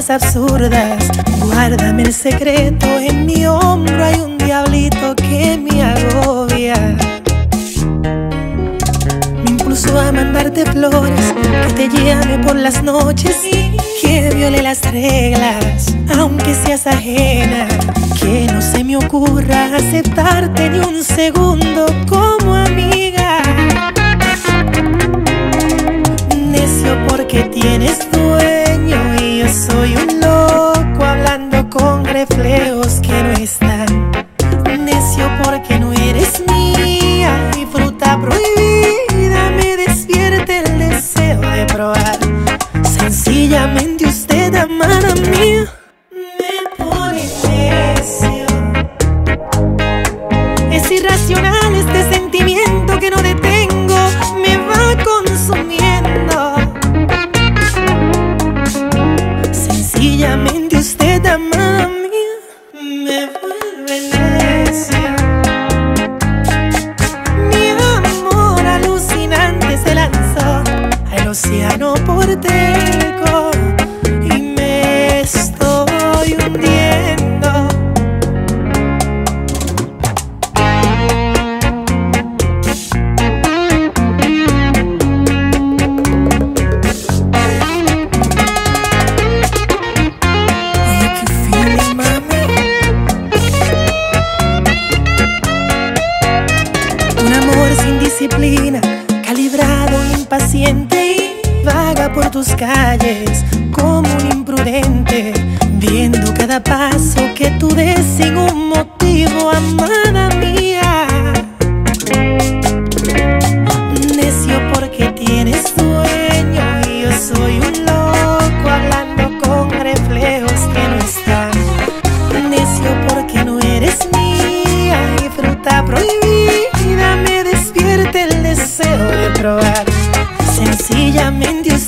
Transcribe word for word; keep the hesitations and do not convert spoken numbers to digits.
cosas absurdas. Guárdame el secreto, en mi hombro hay un diablito que me agobia. Me impulsó a mandarte flores, que te llame por las noches y que viole las reglas, aunque seas ajena. Que no se me ocurra aceptarte ni un segundo como amiga. Necio porque tienes dueño y yo soy un loco hablando con reflejos que no están. Necio porque no eres mía y fruta prohibida me despierta el deseo de probar. Sencillamente usted, amada mía, me pone necio. Es irracional este sentimiento que no detengo, me va consumiendo. Sencillamente usted, amada mía, me vuelve necia. Mi amor alucinante se lanzó al océano porteco y me estoy hundiendo. Disciplina, calibrado, impaciente y vaga por tus calles como un imprudente, viendo cada paso que tú des sin un motivo, amada mía. Necio porque tienes dueño y yo soy un loco hablando con reflejos que no están. Necio porque no eres mía y fruta prohibida me despierta el deseo de probar. Sencillamente